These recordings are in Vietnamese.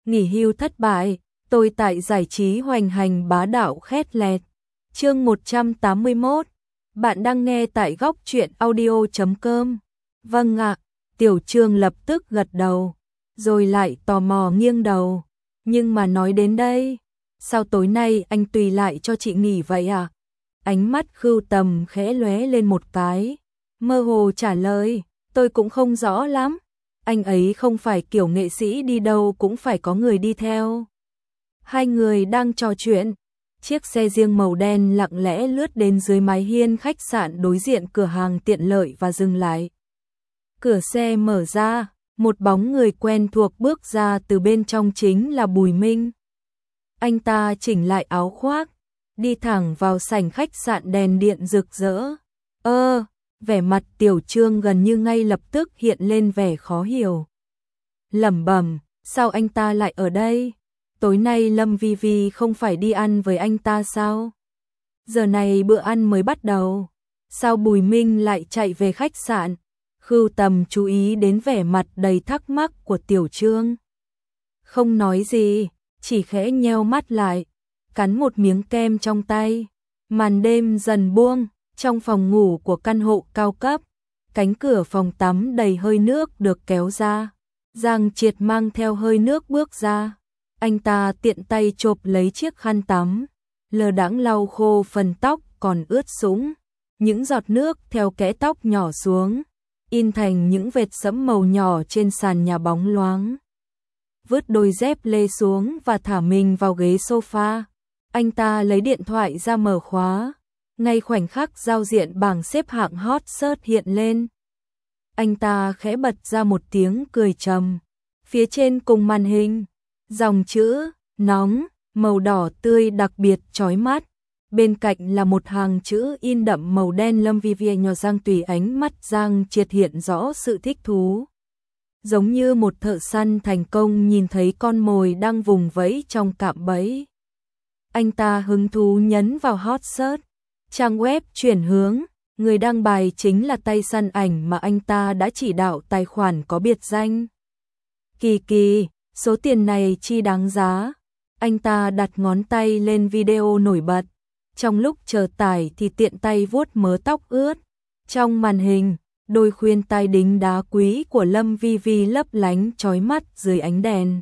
nghỉ hưu thất bại, tôi tại giải trí hoành hành bá đạo khét lẹt. Chương 181. Bạn đang nghe tại góc truyện audio.com. Vâng ạ, Tiểu Trương lập tức gật đầu, rồi lại tò mò nghiêng đầu. Nhưng mà nói đến đây, sao tối nay anh tùy lại cho chị nghỉ vậy à? Ánh mắt Khưu Tầm khẽ lóe lên một cái, mơ hồ trả lời, tôi cũng không rõ lắm. Anh ấy không phải kiểu nghệ sĩ đi đâu cũng phải có người đi theo. Hai người đang trò chuyện, chiếc xe riêng màu đen lặng lẽ lướt đến dưới mái hiên khách sạn đối diện cửa hàng tiện lợi và dừng lại. Cửa xe mở ra, một bóng người quen thuộc bước ra từ bên trong, chính là Bùi Minh. Anh ta chỉnh lại áo khoác, đi thẳng vào sảnh khách sạn đèn điện rực rỡ. Vẻ mặt Tiểu Trương gần như ngay lập tức hiện lên vẻ khó hiểu. Lẩm bẩm, sao anh ta lại ở đây? Tối nay Lâm Vi Vi không phải đi ăn với anh ta sao? Giờ này bữa ăn mới bắt đầu, sao Bùi Minh lại chạy về khách sạn? Khưu Tầm chú ý đến vẻ mặt đầy thắc mắc của Tiểu Trương. Không nói gì, chỉ khẽ nheo mắt lại, cắn một miếng kem trong tay. Màn đêm dần buông, trong phòng ngủ của căn hộ cao cấp, cánh cửa phòng tắm đầy hơi nước được kéo ra. Giang Triệt mang theo hơi nước bước ra. Anh ta tiện tay chộp lấy chiếc khăn tắm, lờ đãng lau khô phần tóc còn ướt sũng. Những giọt nước theo kẽ tóc nhỏ xuống, in thành những vệt sẫm màu nhỏ trên sàn nhà bóng loáng. Vứt đôi dép lê xuống và thả mình vào ghế sofa. Anh ta lấy điện thoại ra mở khóa. Ngay khoảnh khắc giao diện bảng xếp hạng hot search hiện lên, anh ta khẽ bật ra một tiếng cười trầm. Phía trên cùng màn hình, dòng chữ nóng màu đỏ tươi đặc biệt chói mắt. Bên cạnh là một hàng chữ in đậm màu đen Lâm Vi Vi nhỏ Giang Tùy. Ánh mắt Giang Triệt hiện rõ sự thích thú, giống như một thợ săn thành công nhìn thấy con mồi đang vùng vẫy trong cạm bẫy. Anh ta hứng thú nhấn vào hot search. Trang web chuyển hướng, người đăng bài chính là tay săn ảnh mà anh ta đã chỉ đạo. Tài khoản có biệt danh Kỳ Kỳ, số tiền này chi đáng giá. Anh ta đặt ngón tay lên video nổi bật, trong lúc chờ tải thì tiện tay vuốt mớ tóc ướt. Trong màn hình, đôi khuyên tai đính đá quý của Lâm Vi Vi lấp lánh chói mắt dưới ánh đèn.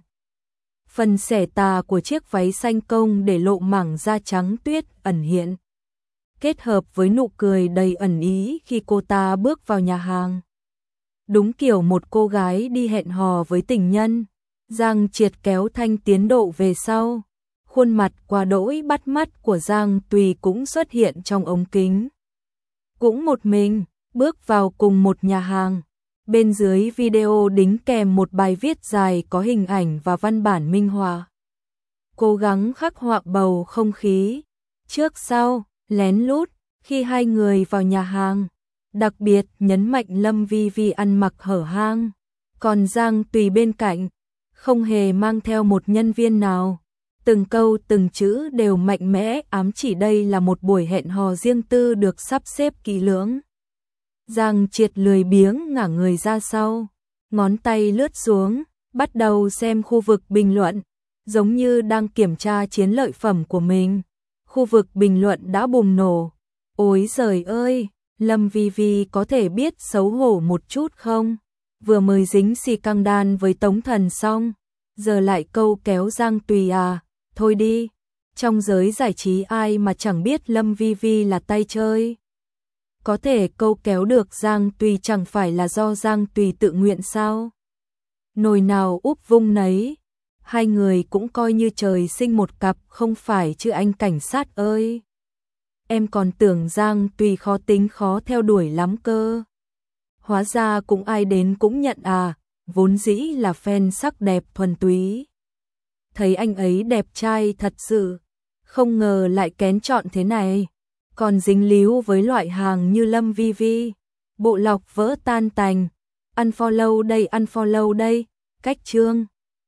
Phần xẻ tà của chiếc váy xanh công để lộ mảng da trắng tuyết ẩn hiện, kết hợp với nụ cười đầy ẩn ý khi cô ta bước vào nhà hàng. Đúng kiểu một cô gái đi hẹn hò với tình nhân. Giang Triệt kéo thanh tiến độ về sau. Khuôn mặt quá đỗi bắt mắt của Giang Tùy cũng xuất hiện trong ống kính. Cũng một mình, bước vào cùng một nhà hàng. Bên dưới video đính kèm một bài viết dài có hình ảnh và văn bản minh họa, cố gắng khắc họa bầu không khí trước sau, lén lút khi hai người vào nhà hàng. Đặc biệt nhấn mạnh Lâm Vi Vi ăn mặc hở hang, còn Giang Tùy bên cạnh không hề mang theo một nhân viên nào. Từng câu từng chữ đều mạnh mẽ ám chỉ đây là một buổi hẹn hò riêng tư được sắp xếp kỹ lưỡng. Giang Triệt lười biếng ngả người ra sau, ngón tay lướt xuống, bắt đầu xem khu vực bình luận, giống như đang kiểm tra chiến lợi phẩm của mình. Khu vực bình luận đã bùng nổ. Ôi giời ơi, Lâm Vi Vi có thể biết xấu hổ một chút không? Vừa mới dính xì căng đan với Tống Thần xong, giờ lại câu kéo Giang Tùy à? Thôi đi, trong giới giải trí ai mà chẳng biết Lâm Vi Vi là tay chơi. Có thể câu kéo được Giang Tùy chẳng phải là do Giang Tùy tự nguyện sao? Nồi nào úp vung nấy, hai người cũng coi như trời sinh một cặp không phải chứ anh cảnh sát ơi. Em còn tưởng Giang Tùy khó tính khó theo đuổi lắm cơ. Hóa ra cũng ai đến cũng nhận à, vốn dĩ là fan sắc đẹp thuần túy. Thấy anh ấy đẹp trai thật sự, không ngờ lại kén chọn thế này. Còn dính líu với loại hàng như Lâm Vi Vi, bộ lọc vỡ tan tành. Unfollow đây, cách chương.